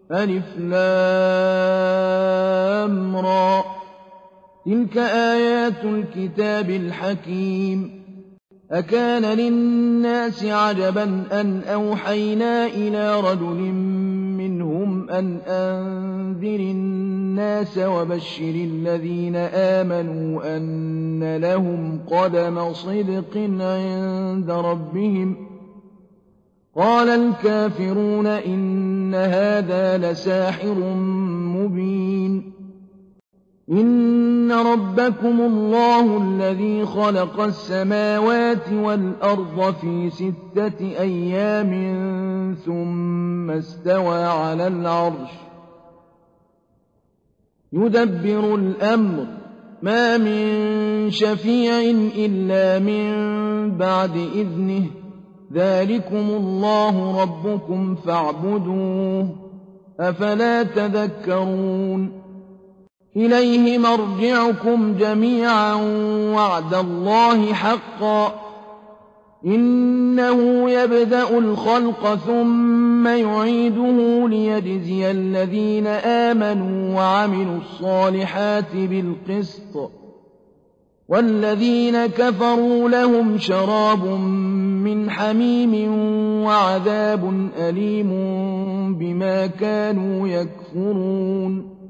ألف لام را تلك آيات الكتاب الحكيم أكان للناس عجبا أن أوحينا إلى رجل منهم أن أنذر الناس وبشر الذين آمنوا أن لهم قدم صدق عند ربهم قال الكافرون إن هذا لساحر مبين إن ربكم الله الذي خلق السماوات والأرض في 6 أيام ثم استوى على العرش يدبر الأمر ما من شفيع إلا من بعد إذنه ذلكم الله ربكم فاعبدوه أفلا تذكرون إليه مرجعكم جميعا وعد الله حقا إنه يبدأ الخلق ثم يعيده ليجزي الذين آمنوا وعملوا الصالحات بالقسط والذين كفروا لهم شراب من حميم وعذاب أليم بما كانوا يكفرون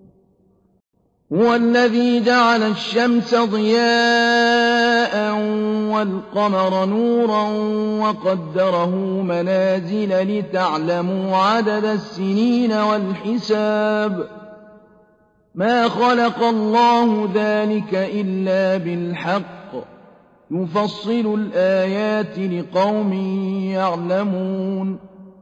هو الذي جعل الشمس ضياء والقمر نورا وقدره منازل لتعلموا عدد السنين والحساب ما خلق الله ذلك إلا بالحق يفصل الآيات لقوم يعلمون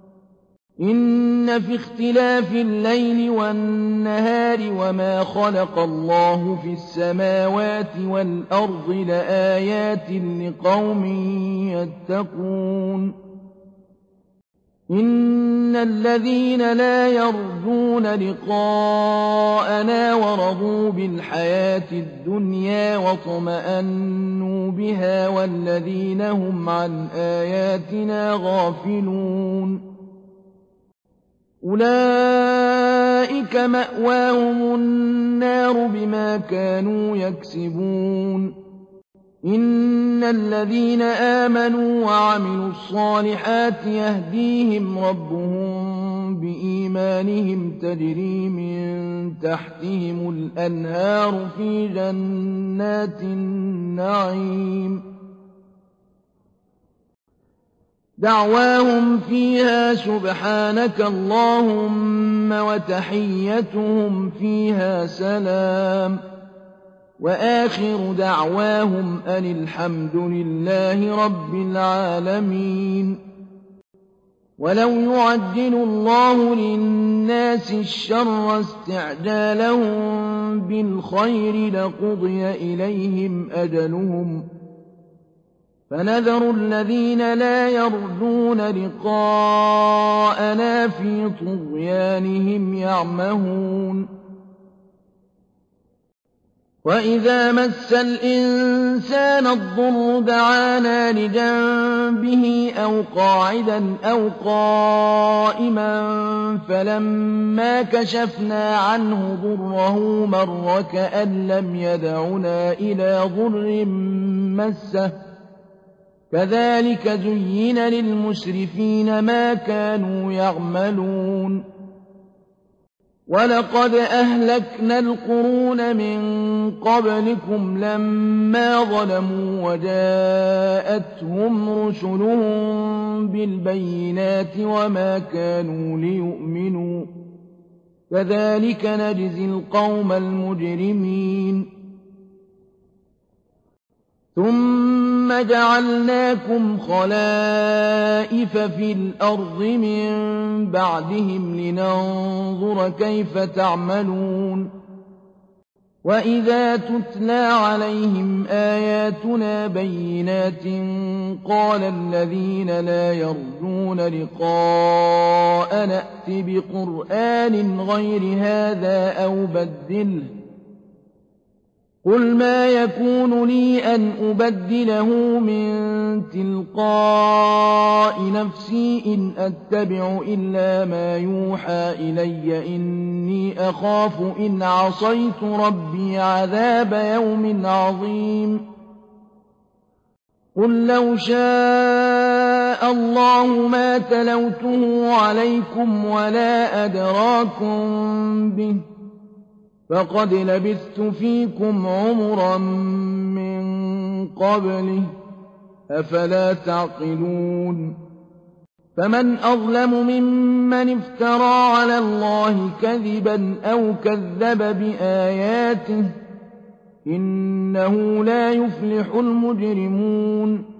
إن في اختلاف الليل والنهار وما خلق الله في السماوات والأرض لآيات لقوم يتقون إن الذين لا يرجون لقاءنا ورضوا بالحياة الدنيا واطمأنوا بها والذين هم عن آياتنا غافلون أولئك مأواهم النار بما كانوا يكسبون إن الذين آمنوا وعملوا الصالحات يهديهم ربهم بإيمانهم تجري من تحتهم الأنهار في جنات النعيم دعواهم فيها سبحانك اللهم وتحيتهم فيها سلام وآخر دعواهم أن الحمد لله رب العالمين ولو يعجل الله للناس الشر استعجالهم بالخير لقضي إليهم أجلهم فنذر الذين لا يرجون لقاءنا في طغيانهم يعمهون وإذا مس الإنسان الضر دعانا لجنبه أو قاعدا أو قائما فلما كشفنا عنه ضره مر كأن لم يدعنا إلى ضر مسه كذلك زين للمسرفين ما كانوا يعملون ولقد أهلكنا القرون من قبلكم لما ظلموا وجاءتهم رسلهم بالبينات وما كانوا ليؤمنوا كذلك نجزي القوم المجرمين ثم جعلناكم خلائف في الأرض من بعدهم لننظر كيف تعملون وإذا تتلى عليهم آياتنا بينات قال الذين لا يرجون لقاء نأت بقرآن غير هذا أو بدله قُلْ مَا يَكُونُ لِي أَنْ أُبَدِّلَهُ مِن تِلْقَاءِ نَفْسِي إِنْ أَتَّبِعُ إِلَّا مَا يُوحَىٰ إِلَيَّ إِنِّي أَخَافُ إِنْ عَصَيْتُ رَبِّي عَذَابَ يَوْمٍ عَظِيمٍ قُل لَّوْ شَاءَ اللَّهُ مَا تَلَوْتُهُ عَلَيْكُمْ وَلَا أَدْرَاكُم بِهِ فَقَدْ لَبِثْتُ فِيكُمْ عُمُرًا مِّن قَبْلِهِ ۚ أَفَلَا تَعْقِلُونَ فَمَنْ أَظْلَمُ مِمَّنِ افْتَرَىٰ عَلَى اللَّهِ كَذِبًا أَوْ كَذَّبَ بِآيَاتِهِ ۚ إِنَّهُ لَا يُفْلِحُ الْمُجْرِمُونَ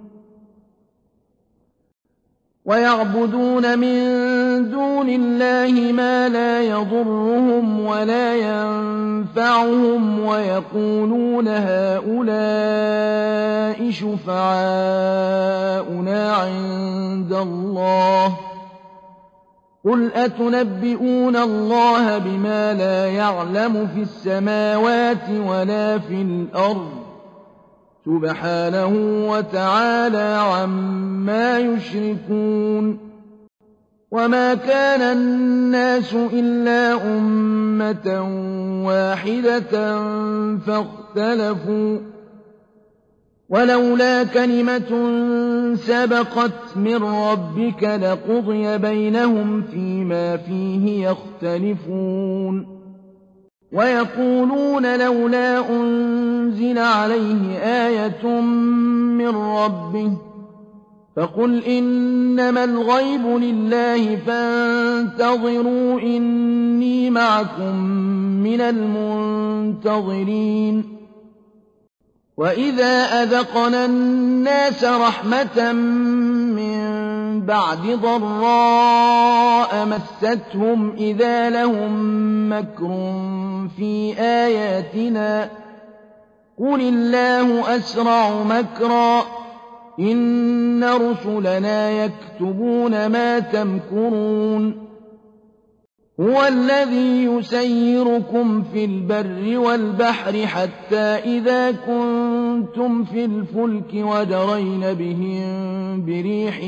وَيَعْبُدُونَ مِن دُونِ اللَّهِ مَا لَا يَضُرُّهُمْ وَلَا يَنفَعُهُمْ وَيَقُولُونَ هَٰؤُلَاءِ شُفَعَاؤُنَا عِندَ اللَّهِ ۚ قُلْ أَتُنَبِّئُونَ اللَّهَ بِمَا لَا يَعْلَمُ فِي السَّمَاوَاتِ وَلَا فِي الْأَرْضِ ۚ سُبْحَانَهُ وَتَعَالَىٰ عَمَّا يُشْرِكُونَ وَمَا كَانَ النَّاسُ إِلَّا أُمَّةً وَاحِدَةً فَاخْتَلَفُوا ۚ وَلَوْلَا كَلِمَةٌ سَبَقَتْ مِن رَّبِّكَ لَقُضِيَ بَيْنَهُمْ فِيمَا فِيهِ يَخْتَلِفُونَ وَيَقُولُونَ لَوْلَا أُنزِلَ عَلَيْهِ آيَةٌ مِّن رَّبِّهِ ۖ فَقُلْ إِنَّمَا الْغَيْبُ لِلَّهِ فَانتَظِرُوا إِنِّي مَعَكُم مِّنَ الْمُنتَظِرِينَ وَإِذَا أَذَقْنَا النَّاسَ رَحْمَةً مِّن بَعْدِ ضَرَّاءَ مَسَّتْهُمْ إِذَا لَهُم مَّكْرٌ فِي آيَاتِنَا ۚ قُلِ اللَّهُ أَسْرَعُ مَكْرًا ۚ إِنَّ رُسُلَنَا يَكْتُبُونَ مَا تَمْكُرُونَ هُوَ الَّذِي يُسَيِّرُكُمْ فِي الْبَرِّ وَالْبَحْرِ حَتَّىٰ إِذَا كُنتُمْ فِي الْفُلْكِ وَجَرَيْنَ بِهِم بِرِيحٍ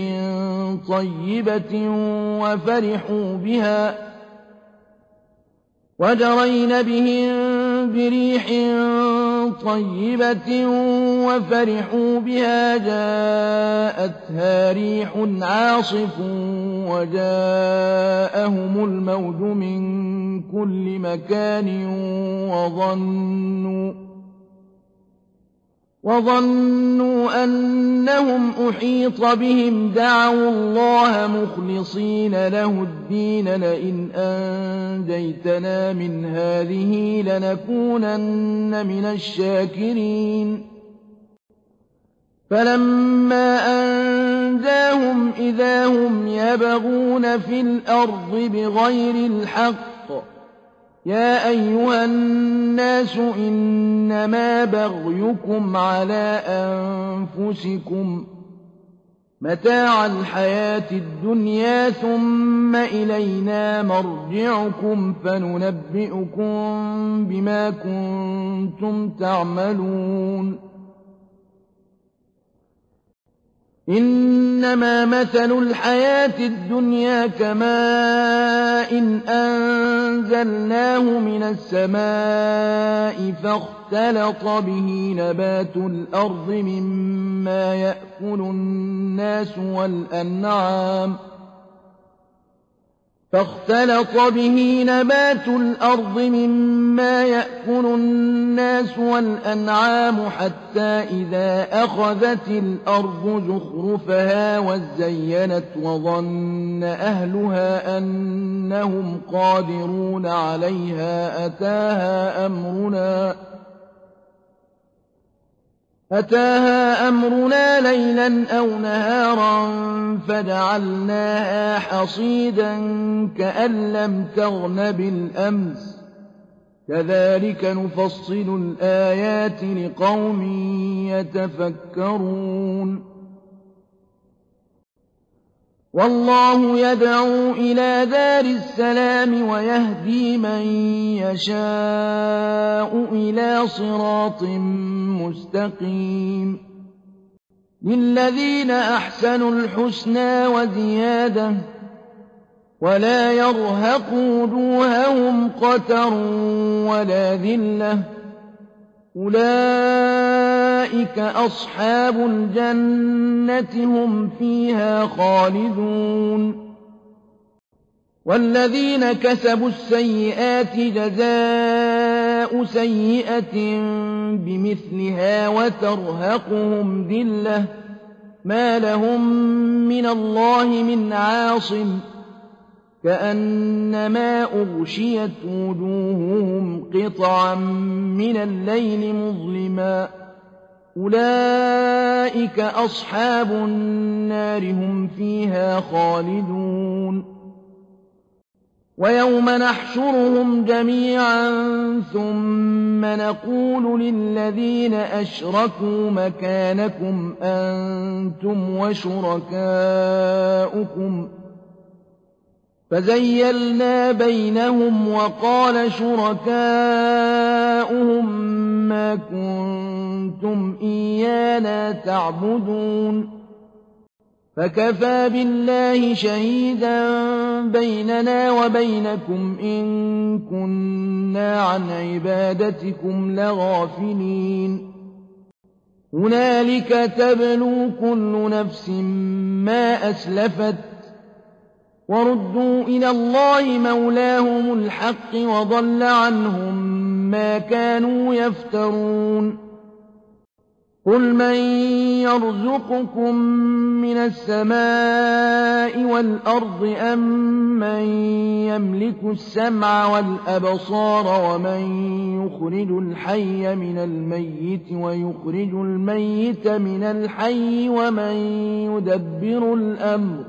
طَيِّبَةٍ وَفَرِحُوا بِهَا جَاءَتْهَا رِيحٌ عَاصِفٌ وَجَاءَهُمُ الْمَوْجُ مِن كُلِّ مَكَانٍ وَظَنُّوا أَنَّهُمْ أُحِيطَ بِهِمْ دَعَوُا اللَّهَ مُخْلِصِينَ لَهُ الدِّينَ لَئِنْ أَنجَيْتَنَا مِنْ هَٰذِهِ لَنَكُونَنَّ مِنَ الشَّاكِرِينَ فَلَمَّا أَنجَاهُمْ إِذَا هُمْ يَبْغُونَ فِي الْأَرْضِ بِغَيْرِ الْحَقِّ ۗ يَا أَيُّهَا النَّاسُ إِنَّمَا بَغْيُكُمْ عَلَىٰ أَنفُسِكُم ۖ مَّتَاعَ الْحَيَاةِ الدُّنْيَا ثُمَّ إِلَيْنَا مَرْجِعُكُمْ فَنُنَبِّئُكُم بِمَا كُنتُمْ تَعْمَلُونَ إِنَّمَا مَثَلُ الْحَيَاةِ الدُّنْيَا كَمَاءٍ أَنزَلْنَاهُ مِنَ السَّمَاءِ فَاخْتَلَطَ بِهِ نَبَاتُ الْأَرْضِ مِمَّا يَأْكُلُ النَّاسُ وَالْأَنْعَامُ حَتَّىٰ إِذَا أَخَذَتِ الْأَرْضُ زُخْرُفَهَا وَازَّيَّنَتْ وَظَنَّ أَهْلُهَا أَنَّهُمْ قَادِرُونَ عَلَيْهَا أَتَاهَا أَمْرُنَا لَيْلًا أَوْ نَهَارًا فَجَعَلْنَاهَا حَصِيدًا كَأَن لَّمْ تَغْنَ بِالْأَمْسِ ۚ كَذَٰلِكَ نُفَصِّلُ الْآيَاتِ لِقَوْمٍ يَتَفَكَّرُونَ والله يدعو إلى دار السلام ويهدي من يشاء إلى صراط مستقيم للذين أحسنوا الحسنى وزيادة ولا يرهق وجوههم قتر ولا ذلة أولئك أصحاب الجنة هم فيها خالدون والذين كسبوا السيئات جزاء سيئة بمثلها وترهقهم ذلة ما لهم من الله من عاصم كأنما أغشيت وجوههم قطعا من الليل مظلما أولئك أصحاب النار هم فيها خالدون ويوم نحشرهم جميعا ثم نقول للذين أشركوا مكانكم أنتم وشركاؤكم فزيلنا بينهم وقال شركاؤهم ما كنتم إيانا تعبدون فكفى بالله شهيدا بيننا وبينكم إن كنا عن عبادتكم لغافلين هنالك تبلو كل نفس ما أسلفت وردوا إلى الله مولاهم الحق وضل عنهم ما كانوا يفترون قل من يرزقكم من السماء والأرض أم من يملك السمع والأبصار ومن يخرج الحي من الميت ويخرج الميت من الحي ومن يدبر الأمر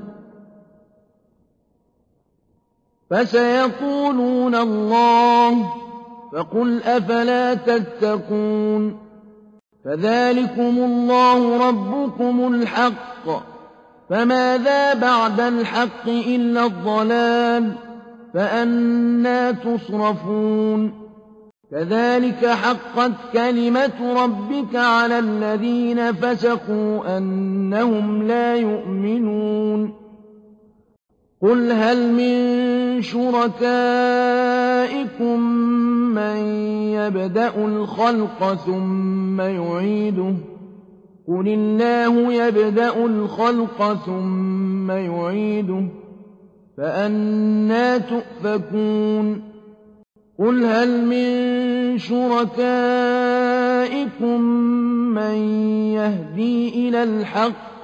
فسيقولون الله فقل أفلا تتقون فذلكم الله ربكم الحق فماذا بعد الحق إلا الضلال فأنى تصرفون كذلك حقت كلمة ربك على الذين فسقوا أنهم لا يؤمنون قل هل من شركائكم من يبدأ الخلق ثم يعيده قل الله يبدأ الخلق ثم يعيده فأنى تؤفكون قل هل من شركائكم من يهدي إلى الحق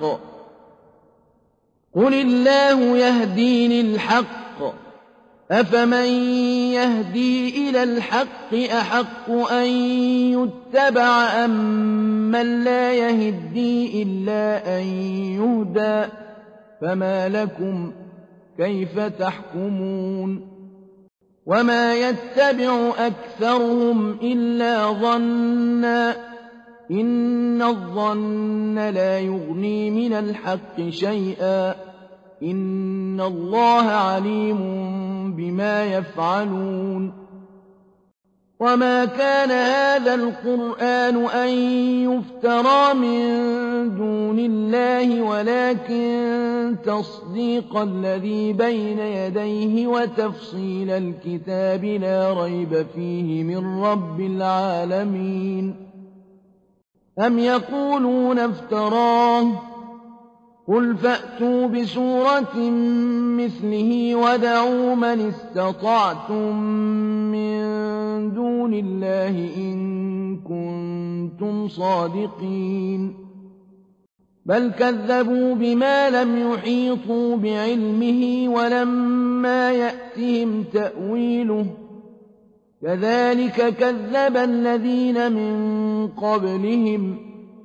قل الله يهدي للحق أفمن يهدي إلى الحق أحق أن يتبع أم من لا يهدي إلا أن يهدى فما لكم كيف تحكمون وما يتبع أكثرهم إلا ظنا إن الظن لا يغني من الحق شيئا إن الله عليم بما يفعلون وما كان هذا القرآن أن يفترى من دون الله ولكن تصديق الذي بين يديه وتفصيل الكتاب لا ريب فيه من رب العالمين أم يقولون افتراه قل فأتوا بسورة مثله ودعوا من استطعتم من دون الله إن كنتم صادقين بل كذبوا بما لم يحيطوا بعلمه ولما يأتهم تأويله كذلك كذب الذين من قبلهم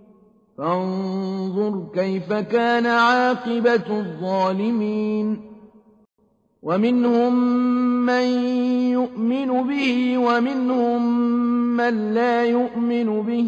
فانظر كيف كان عاقبة الظالمين ومنهم من يؤمن به ومنهم من لا يؤمن به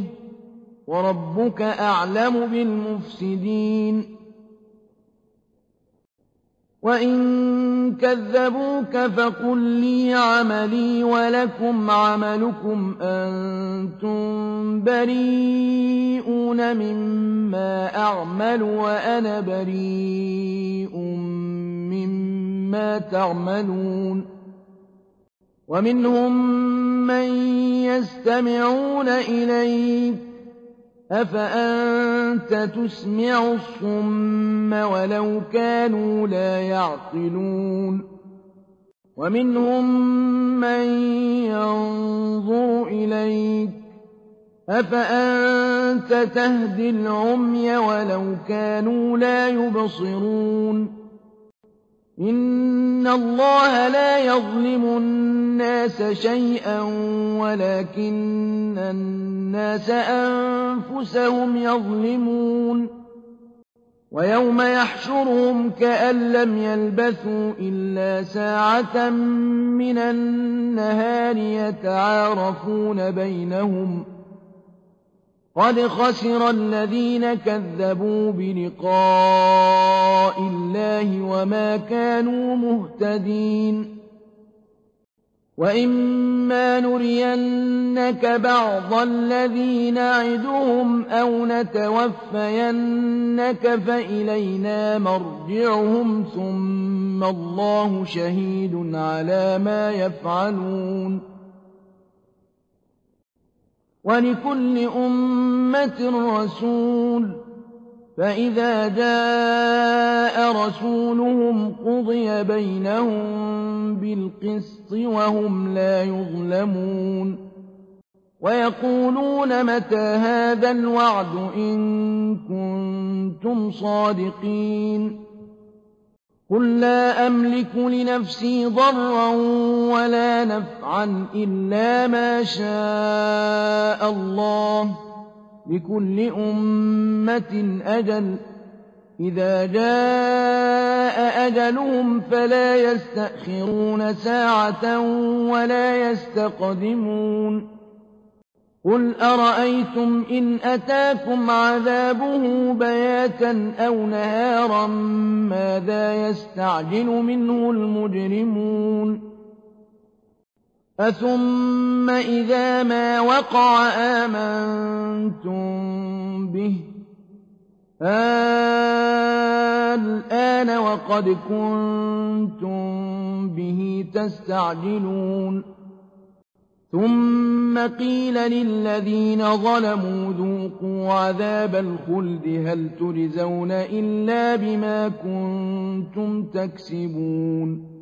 وربك أعلم بالمفسدين وَإِن كَذَّبُوكَ فَقُل لِّي عَمَلِي وَلَكُمْ عَمَلُكُمْ أَنتُم بَرِيئُونَ مِمَّا أَعْمَلُ وَأَنَا بَرِيءٌ مِّمَّا تَعْمَلُونَ وَمِنْهُم مَّن يَسْتَمِعُونَ إِلَيْكَ ۚ أَفَأَنتَ تُسْمِعُ الصُّمَّ وَلَوْ كَانُوا لَا يَعْقِلُونَ وَمِنْهُم مَّن يَنظُرُ إِلَيْكَ ۚ أَفَأَنتَ تَهْدِي الْعُمْيَ وَلَوْ كَانُوا لَا يُبْصِرُونَ إِنَّ اللَّهَ لَا يَظْلِمُ النَّاسَ شَيْئًا وَلَٰكِنَّ النَّاسَ أَنفُسَهُمْ يَظْلِمُونَ وَيَوْمَ يَحْشُرُهُمْ كَأَن لَّمْ يَلْبَثُوا إِلَّا سَاعَةً مِّنَ النَّهَارِ يَتَعَارَفُونَ بَيْنَهُمْ ۚ قَدْ خَسِرَ الَّذِينَ كَذَّبُوا بِلِقَاءِ اللَّهِ وَمَا كَانُوا مُهْتَدِينَ وَإِمَّا نُرِيَنَّكَ بَعْضَ الَّذِي نَعِدُهُمْ أَوْ نَتَوَفَّيَنَّكَ فَإِلَيْنَا مَرْجِعُهُمْ ثُمَّ اللَّهُ شَهِيدٌ عَلَىٰ مَا يَفْعَلُونَ وَلِكُلِّ أُمَّةٍ رَّسُولٌ ۖ فَإِذَا جَاءَ رَسُولُهُمْ قُضِيَ بَيْنَهُم بِالْقِسْطِ وَهُمْ لَا يُظْلَمُونَ وَيَقُولُونَ مَتَىٰ هَٰذَا الْوَعْدُ إِن كُنتُمْ صَادِقِينَ قُل لَّا أَمْلِكُ لِنَفْسِي ضَرًّا وَلَا نَفْعًا إِلَّا مَا شَاءَ اللَّهُ ۗ لِكُلِّ أُمَّةٍ أَجَلٌ ۚ إِذَا جَاءَ أَجَلُهُمْ فَلَا يَسْتَأْخِرُونَ سَاعَةً وَلَا يَسْتَقْدِمُونَ قُلْ أَرَأَيْتُمْ إِنْ أَتَاكُمْ عَذَابُهُ بَيَاتًا أَوْ نَهَارًا مَّاذَا يَسْتَعْجِلُ مِنْهُ الْمُجْرِمُونَ أَثُمَّ إِذَا مَا وَقَعَ آمَنتُم بِهِ الْآنَ وَقَدْ كُنتُم بِهِ تَسْتَعْجِلُونَ ثُمَّ قِيلَ لِلَّذِينَ ظَلَمُوا ذُوقُوا عَذَابَ الْخُلْدِ هَلْ تُجْزَوْنَ إِلَّا بِمَا كُنتُمْ تَكْسِبُونَ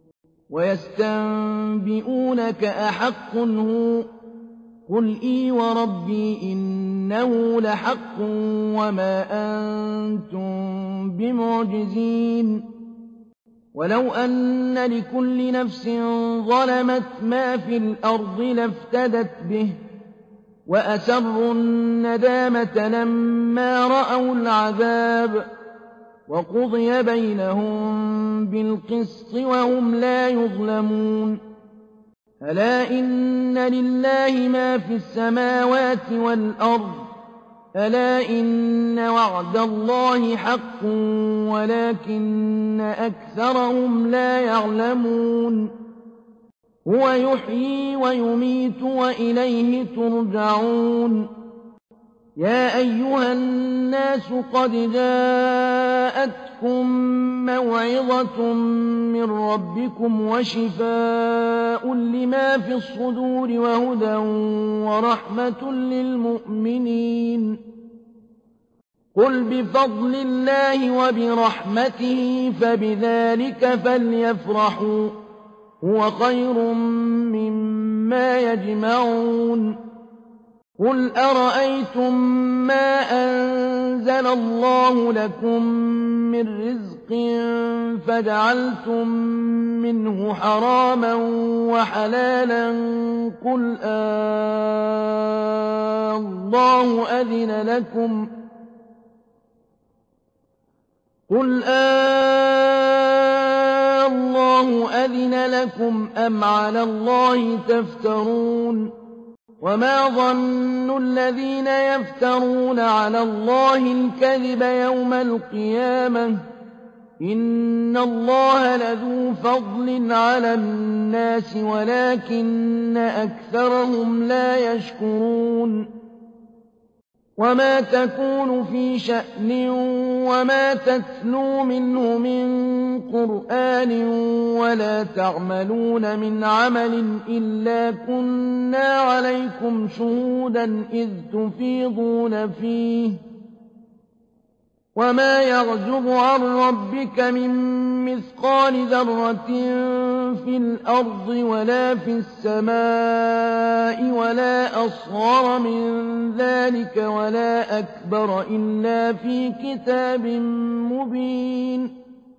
وَيَسْتَنبِئُونَكَ أَحَقٌّ هُوَ ۖ قُلْ إِي وَرَبِّي إِنَّهُ لَحَقٌّ وَمَا أَنتُم بِمُعْجِزِينَ وَلَوْ أَنَّ لِكُلِّ نَفْسٍ ظَلَمَتْ مَا فِي الْأَرْضِ لَافْتَدَتْ بِهِ وَأَسَرُّوا النَّدَامَةَ لَمَّا رَأَوُا الْعَذَابَ وَقُضِيَ بَيْنَهُم بِالْقِسْطِ وَهُمْ لَا يُظْلَمُونَ أَلَا إِنَّ لِلَّهِ مَا فِي السَّمَاوَاتِ وَالْأَرْضِ أَلَا إِنَّ وَعْدَ اللَّهِ حَقٌّ وَلَٰكِنَّ أَكْثَرَهُمْ لَا يَعْلَمُونَ هُوَ يُحْيِي وَيُمِيتُ وَإِلَيْهِ تُرْجَعُونَ يَا أَيُّهَا النَّاسُ قَدْ جَاءَتْكُم مَّوْعِظَةٌ مِّن رَّبِّكُمْ وَشِفَاءٌ لِّمَا فِي الصُّدُورِ وَهُدًى وَرَحْمَةٌ لِّلْمُؤْمِنِينَ قُلْ بِفَضْلِ اللَّهِ وَبِرَحْمَتِهِ فَبِذَٰلِكَ فَلْيَفْرَحُوا هُوَ خَيْرٌ مِّمَّا يَجْمَعُونَ قُلْ أَرَأَيْتُم مَّا أَنزَلَ اللَّهُ لَكُم مِّن رِّزْقٍ فَجَعَلْتُم مِّنْهُ حَرَامًا وَحَلَالًا قُلْ اللَّهُ أَذِنَ لَكُمْ أَمْ عَلَى اللَّهِ تَفْتَرُونَ وَمَا ظَنُّ الَّذِينَ يَفْتَرُونَ عَلَى اللَّهِ الْكَذِبَ يَوْمَ الْقِيَامَةِ إن الله لذو فضل على الناس ولكن أكثرهم لا يشكرون وما تكون في شأن وما تتلو منه من قرآن ولا تعملون من عمل إلا كنا عليكم شهودا إذ تفيضون فيه وما يعزب عن ربك من مثقال ذرة في الأرض ولا في السماء ولا أصغر من ذلك ولا أكبر إلا في كتاب مبين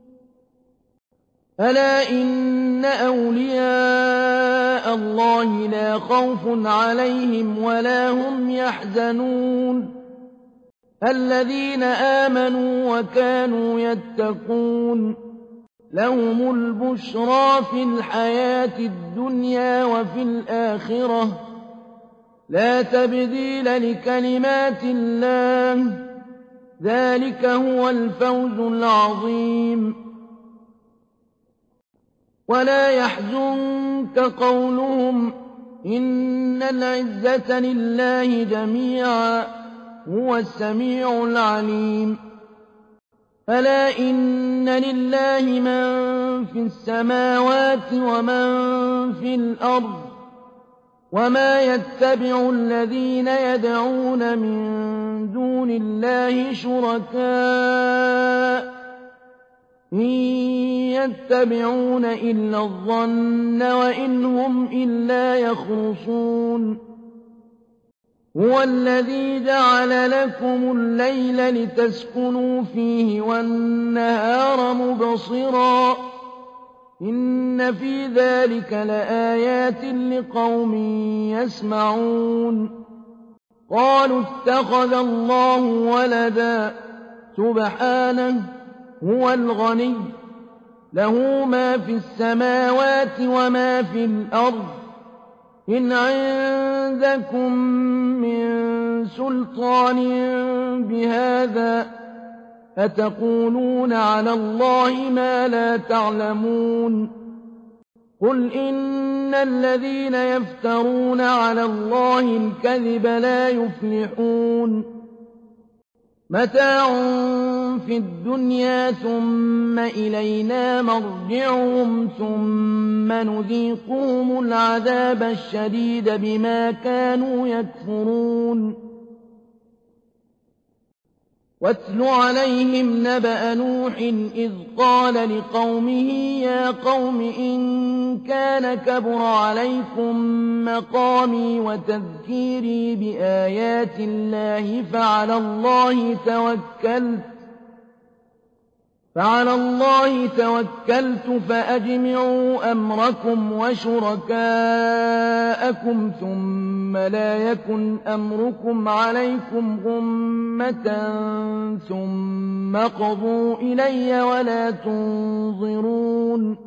ألا إن أولياء الله لا خوف عليهم ولا هم يحزنون الذين آمنوا وكانوا يتقون لهم البشرى في الحياة الدنيا وفي الآخرة لا تبديل لكلمات الله ذلك هو الفوز العظيم ولا يحزنك قولهم إن العزة لله جميعا هو السميع العليم ألا إن لله من في السماوات ومن في الأرض وما يتبع الذين يدعون من دون الله شركاء إن يتبعون إلا الظن وإن هم إلا يخرصون هو الذي جعل لكم الليل لتسكنوا فيه والنهار مبصرا إن في ذلك لآيات لقوم يسمعون قالوا اتخذ الله ولدا سبحانه هو الغني له ما في السماوات وما في الأرض إن عندكم من سلطان بهذا أتقولون على الله ما لا تعلمون قل إن الذين يفترون على الله الكذب لا يفلحون متاع في الدنيا ثم إلينا مرجعهم ثم نذيقهم العذاب الشديد بما كانوا يكفرون واتل عليهم نبأ نوح إذ قال لقومه يا قوم إن كان كبر عليكم مقامي وتذكيري بآيات الله فعلى الله توكلت فأجمعوا أمركم وشركاءكم ثم لا يكن أمركم عليكم غمة ثم قضوا إلي ولا تنظرون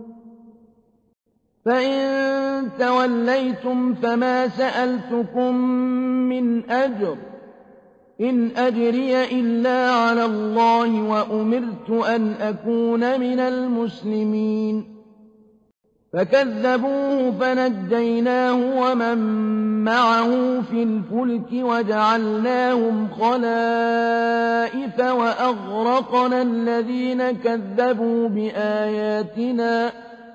فإن توليتم فما سألتكم من أجر إن أجري إلا على الله وأمرت أن أكون من المسلمين فكذبوه فنجيناه ومن معه في الفلك وجعلناهم خلائف وأغرقنا الذين كذبوا بآياتنا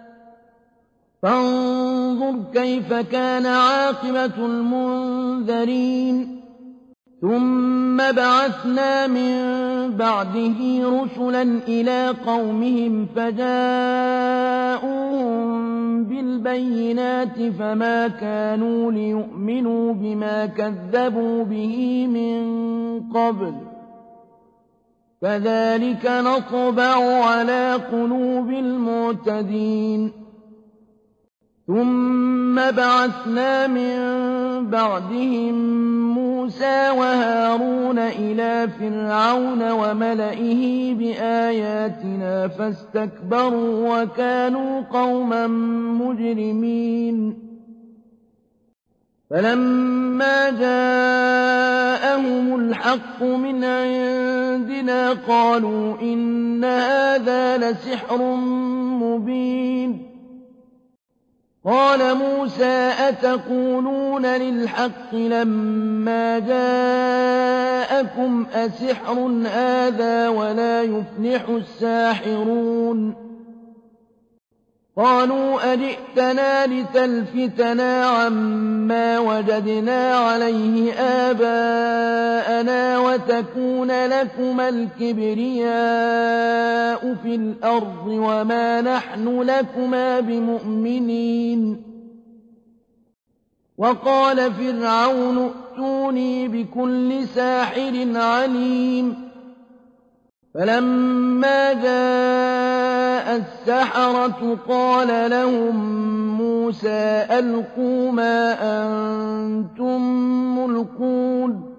فانظر كيف كان عاقبة المنذرين ثم بعثنا من بعده رسلا إلى قومهم فجاءوهم بالبينات فما كانوا ليؤمنوا بما كذبوا به من قبل كذلك نطبع على قلوب المعتدين ثم بعثنا من بعدهم موسى وهارون إلى فرعون وملئه بآياتنا فاستكبروا وكانوا قوما مجرمين فلما جاءهم الحق من عندنا قالوا إن هذا لسحر مبين قال موسى أتقولون للحق لما جاءكم أسحر هذا ولا يفلح الساحرون قالوا أجئتنا لتلفتنا عما وجدنا عليه آباءنا وتكون لكما الكبرياء في الأرض وما نحن لكما بمؤمنين وقال فرعون ائتوني بكل ساحر عليم فلما جاء السحرة قال لهم موسى ألقوا ما أنتم ملقون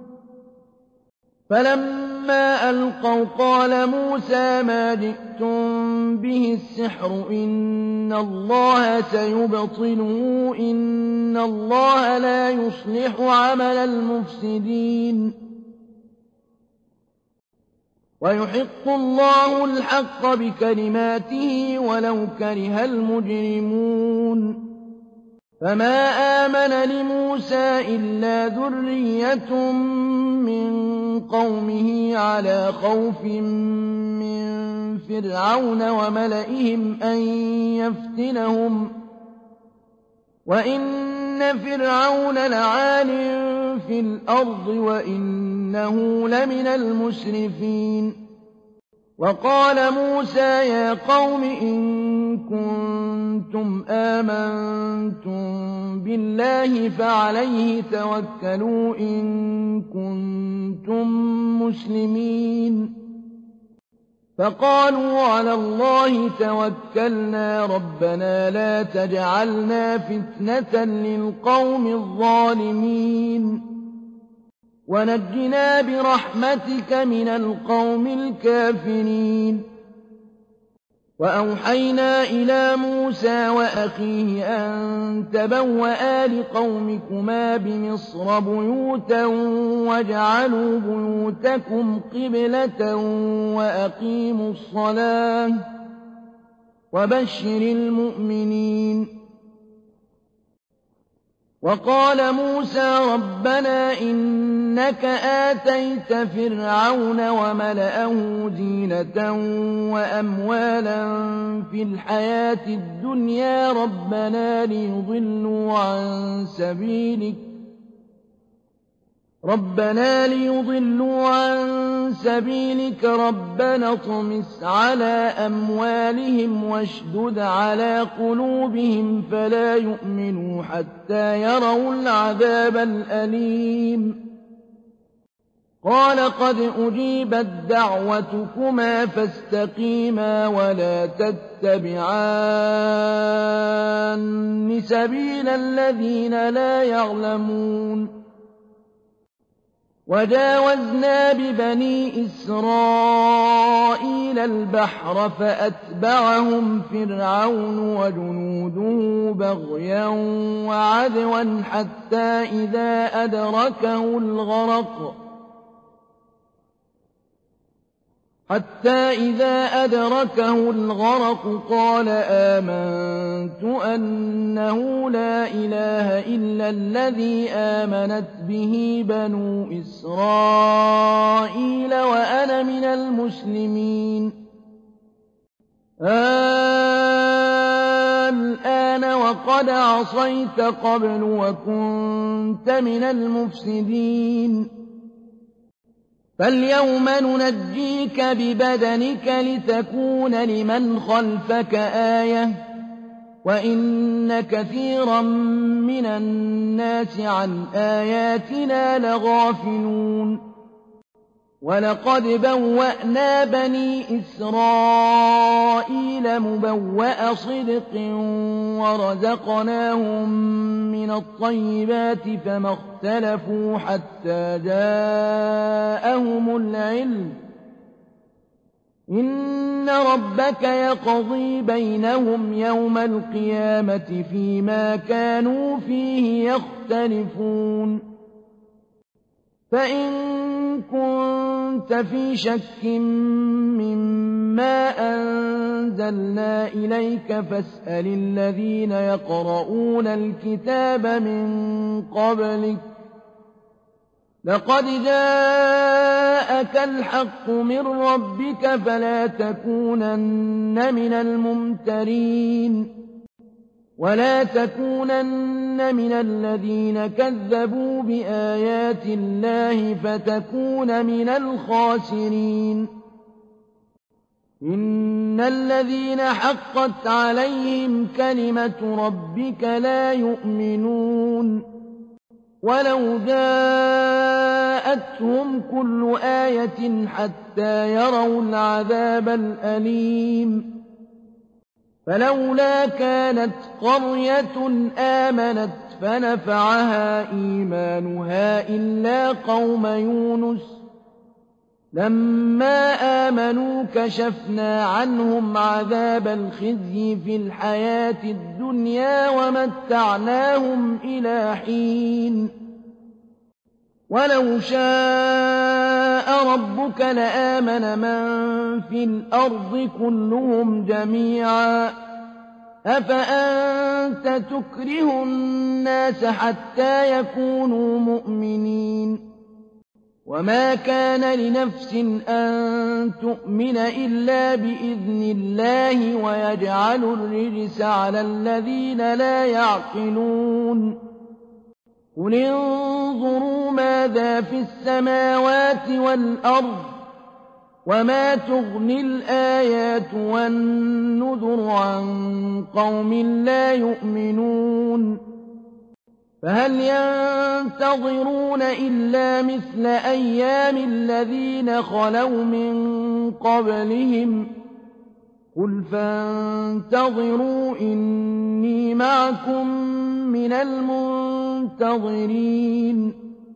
فلما ألقوا قال موسى ما جئتم به السحر إن الله سيبطله إن الله لا يصلح عمل المفسدين ويحق الله الحق بكلماته ولو كره المجرمون فما آمن لموسى إلا ذرية من قومه على خوف من فرعون وملئهم أن يفتنهم وإن فرعون لعال في الأرض وإنه لمن المسرفين وقال موسى يا قوم إن كنتم آمنتم بالله فعليه توكلوا إن كنتم مسلمين فقالوا على الله توكلنا ربنا لا تجعلنا فتنة للقوم الظالمين ونجنا برحمتك من القوم الكافرين وأوحينا إلى موسى وأخيه أن تبوأ لقومكما بمصر بيوتا واجعلوا بيوتكم قبلة وأقيموا الصلاة وبشر المؤمنين وقال موسى ربنا إنك آتيت فرعون وملأه زينة وأموالا في الحياة الدنيا ربنا ليضلوا عن سبيلك ربنا اطمس على أموالهم واشدد على قلوبهم فلا يؤمنوا حتى يروا العذاب الأليم قال قد أجيبت دعوتكما فاستقيما ولا تتبعان سبيل الذين لا يعلمون وجاوزنا ببني إسرائيل البحر فأتبعهم فرعون وجنوده بغيا وعدوا حتى إذا أدركه الغرق قال آمنت أنه لا إله إلا الذي آمنت به بنو إسرائيل وأنا من المسلمين الآن وقد عصيت قبل وكنت من المفسدين فاليوم ننجيك ببدنك لتكون لمن خلفك آية وإن كثيرا من الناس عن آياتنا لغافلون ولقد بوأنا بني إسرائيل مبوأ صدق ورزقناهم من الطيبات فما اختلفوا حتى جاءهم العلم إن ربك يقضي بينهم يوم القيامة فيما كانوا فيه يختلفون فإن كنت في شك مما أنزلنا إليك فاسأل الذين يقرؤون الكتاب من قبلك لقد جاءك الحق من ربك فلا تكونن من الممترين ولا تكونن من الذين كذبوا بآيات الله فتكون من الخاسرين إن الذين حقت عليهم كلمة ربك لا يؤمنون ولو جاءتهم كل آية حتى يروا العذاب الأليم فلولا كانت قرية آمنت فنفعها إيمانها إلا قوم يونس لما آمنوا كشفنا عنهم عذاب الخزي في الحياة الدنيا ومتعناهم إلى حين ولو شاء ربك لآمن من في الأرض كلهم جميعا أفأنت تكره الناس حتى يكونوا مؤمنين وما كان لنفس أن تؤمن إلا بإذن الله ويجعل الرجس على الذين لا يعقلون قل انظروا ماذا في السماوات والأرض وما تغني الآيات والنذر عن قوم لا يؤمنون فهل ينتظرون إلا مثل أيام الذين خلوا من قبلهم قل فانتظروا إني معكم من المنتظرين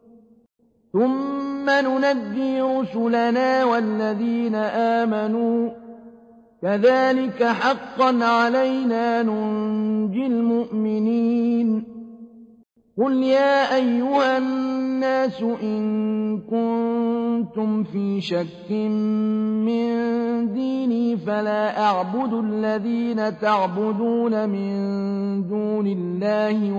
ثم ننجي رسلنا والذين آمنوا كذلك حقا علينا ننجي المؤمنين قل يا أيها الناس إن كنتم في شك من ديني فلا أعبد الذين تعبدون من دون الله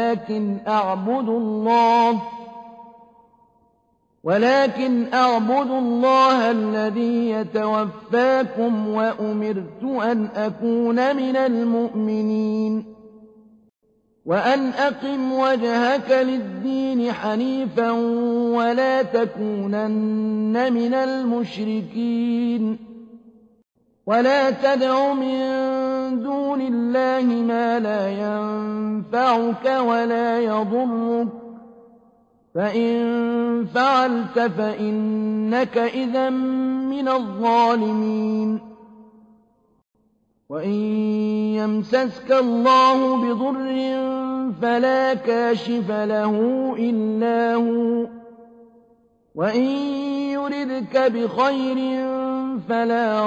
ولكن أعبد الله الذي يتوفاكم وأمرت أن أكون من المؤمنين وأن أقم وجهك للدين حنيفا ولا تكونن من المشركين ولا تدع من دون الله ما لا ينفعك ولا يضرك فإن فعلت فإنك إذا من الظالمين وإن يمسسك الله بضر فلا كاشف له إلا هو وإن يردك بخير فلا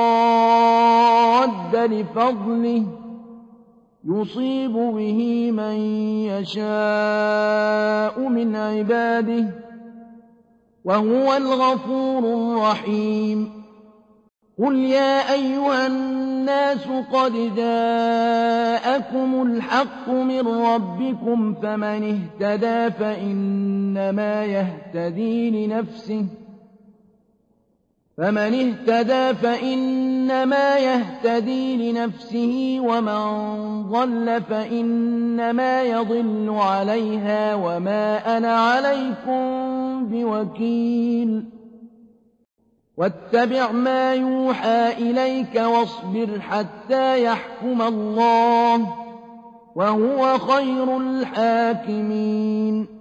راد لفضله يصيب به من يشاء من عباده وهو الغفور الرحيم قل يا أيها الناس قد جاءكم الحق من ربكم فمن اهتدى فإنما يهتدي لنفسه ومن ضل فإنما يضل عليها وما أنا عليكم بوكيل واتبع ما يوحى إليك واصبر حتى يحكم الله وهو خير الحاكمين